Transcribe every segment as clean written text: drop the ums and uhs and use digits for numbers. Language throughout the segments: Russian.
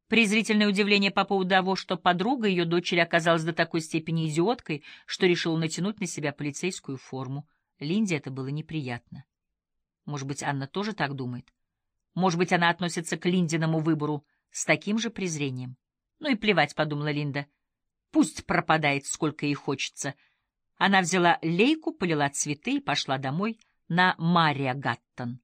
Презрительное удивление по поводу того, что подруга ее дочери оказалась до такой степени идиоткой, что решила натянуть на себя полицейскую форму. Линде это было неприятно. Может быть, Анна тоже так думает? Может быть, она относится к Линдиному выбору с таким же презрением? Ну и плевать, — подумала Линда. Пусть пропадает, сколько ей хочется. Она взяла лейку, полила цветы и пошла домой на Мариагаттон.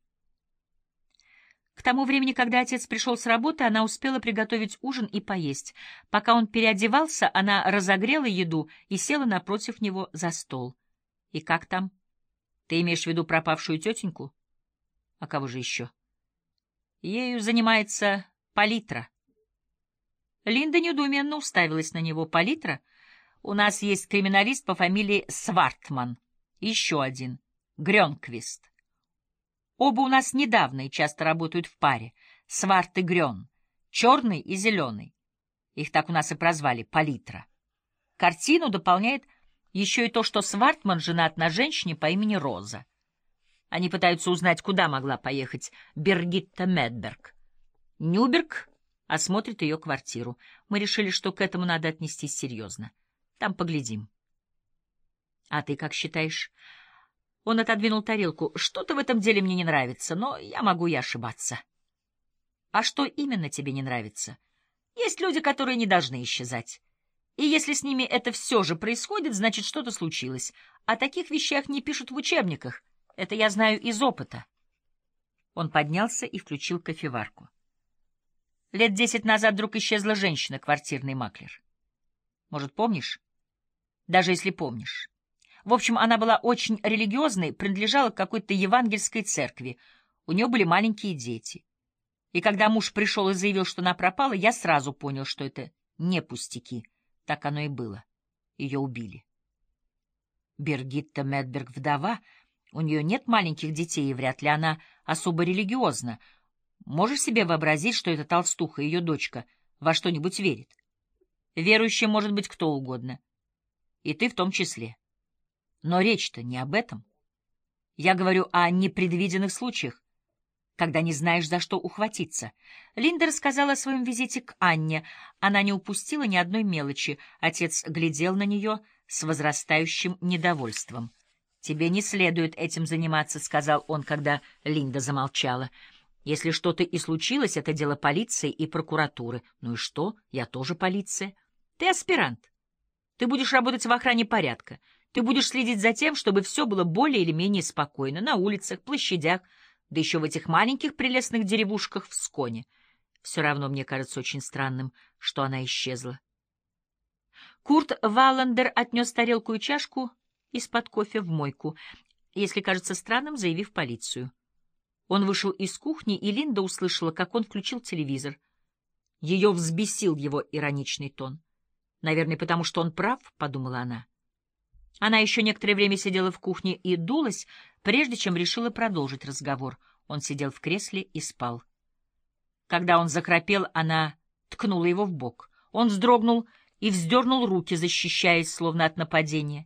К тому времени, когда отец пришел с работы, она успела приготовить ужин и поесть. Пока он переодевался, она разогрела еду и села напротив него за стол. — И как там? Ты имеешь в виду пропавшую тетеньку? — А кого же еще? — Ею занимается Палитра. Линда недоуменно уставилась на него. — Палитра? У нас есть криминалист по фамилии Свартман. Еще один. Грёнквист. Оба у нас недавно и часто работают в паре. Сварт и Грён. Черный и зеленый. Их так у нас и прозвали — Палитра. Картину дополняет еще и то, что Свартман женат на женщине по имени Роза. Они пытаются узнать, куда могла поехать Бергитта Медберг. Нюберг осмотрит ее квартиру. Мы решили, что к этому надо отнестись серьезно. Там поглядим. А ты как считаешь? Он отодвинул тарелку. Что-то в этом деле мне не нравится, но я могу и ошибаться. А что именно тебе не нравится? Есть люди, которые не должны исчезать. И если с ними это все же происходит, значит, что-то случилось. О таких вещах не пишут в учебниках. Это я знаю из опыта. Он поднялся и включил кофеварку. Лет 10 назад вдруг исчезла женщина, квартирный маклер. Может, помнишь? Даже если помнишь. В общем, она была очень религиозной, принадлежала к какой-то евангельской церкви. У нее были маленькие дети. И когда муж пришел и заявил, что она пропала, я сразу понял, что это не пустяки. Так оно и было. Ее убили. Бергитта Медберг вдова, у нее нет маленьких детей, и вряд ли она особо религиозна. Можешь себе вообразить, что эта толстуха, ее дочка, во что-нибудь верит? Верующим может быть кто угодно. И ты в том числе. Но речь-то не об этом. Я говорю о непредвиденных случаях, когда не знаешь, за что ухватиться. Линда рассказала о своем визите к Анне. Она не упустила ни одной мелочи. Отец глядел на нее с возрастающим недовольством. «Тебе не следует этим заниматься», — сказал он, когда Линда замолчала. «Если что-то и случилось, это дело полиции и прокуратуры». «Ну и что? Я тоже полиция. Ты аспирант. Ты будешь работать в охране порядка. Ты будешь следить за тем, чтобы все было более или менее спокойно на улицах, площадях, да еще в этих маленьких прелестных деревушках в Сконе. Все равно мне кажется очень странным, что она исчезла». Курт Валлендер отнес тарелку и чашку из-под кофе в мойку, если кажется странным, заявив полицию. Он вышел из кухни, и Линда услышала, как он включил телевизор. Ее взбесил его ироничный тон. «Наверное, потому что он прав», — подумала она. Она еще некоторое время сидела в кухне и дулась, прежде чем решила продолжить разговор. Он сидел в кресле и спал. Когда он захрапел, она ткнула его в бок. Он вздрогнул и вздернул руки, защищаясь, словно от нападения.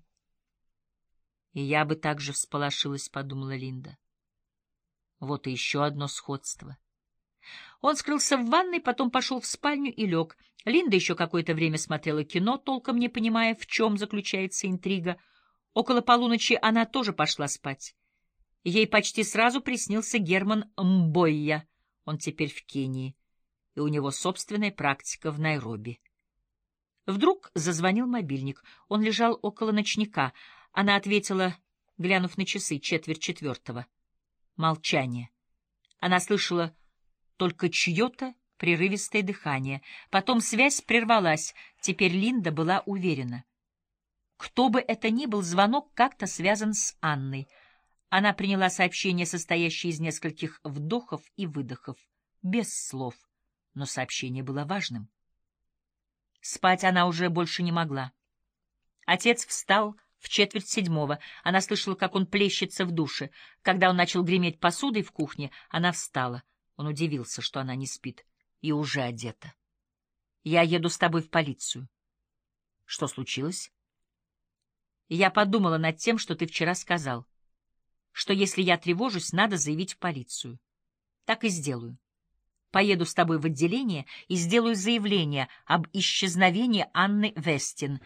«И я бы так же всполошилась», — подумала Линда. Вот и еще одно сходство. Он скрылся в ванной, потом пошел в спальню и лег. Линда еще какое-то время смотрела кино, толком не понимая, в чем заключается интрига. Около полуночи она тоже пошла спать. Ей почти сразу приснился Герман Мбойя. Он теперь в Кении, и у него собственная практика в Найроби. Вдруг зазвонил мобильник. Он лежал около ночника. Она ответила, глянув на часы, 3:45. Молчание. Она слышала только чье-то прерывистое дыхание. Потом связь прервалась. Теперь Линда была уверена. Кто бы это ни был, звонок как-то связан с Анной. Она приняла сообщение, состоящее из нескольких вдохов и выдохов, без слов, но сообщение было важным. Спать она уже больше не могла. Отец встал в 6:45. Она слышала, как он плещется в душе. Когда он начал греметь посудой в кухне, она встала. Он удивился, что она не спит, и уже одета. «Я еду с тобой в полицию». «Что случилось?» «Я подумала над тем, что ты вчера сказал, что если я тревожусь, надо заявить в полицию. Так и сделаю. поеду с тобой в отделение и сделаю заявление об исчезновении Анны Вестин.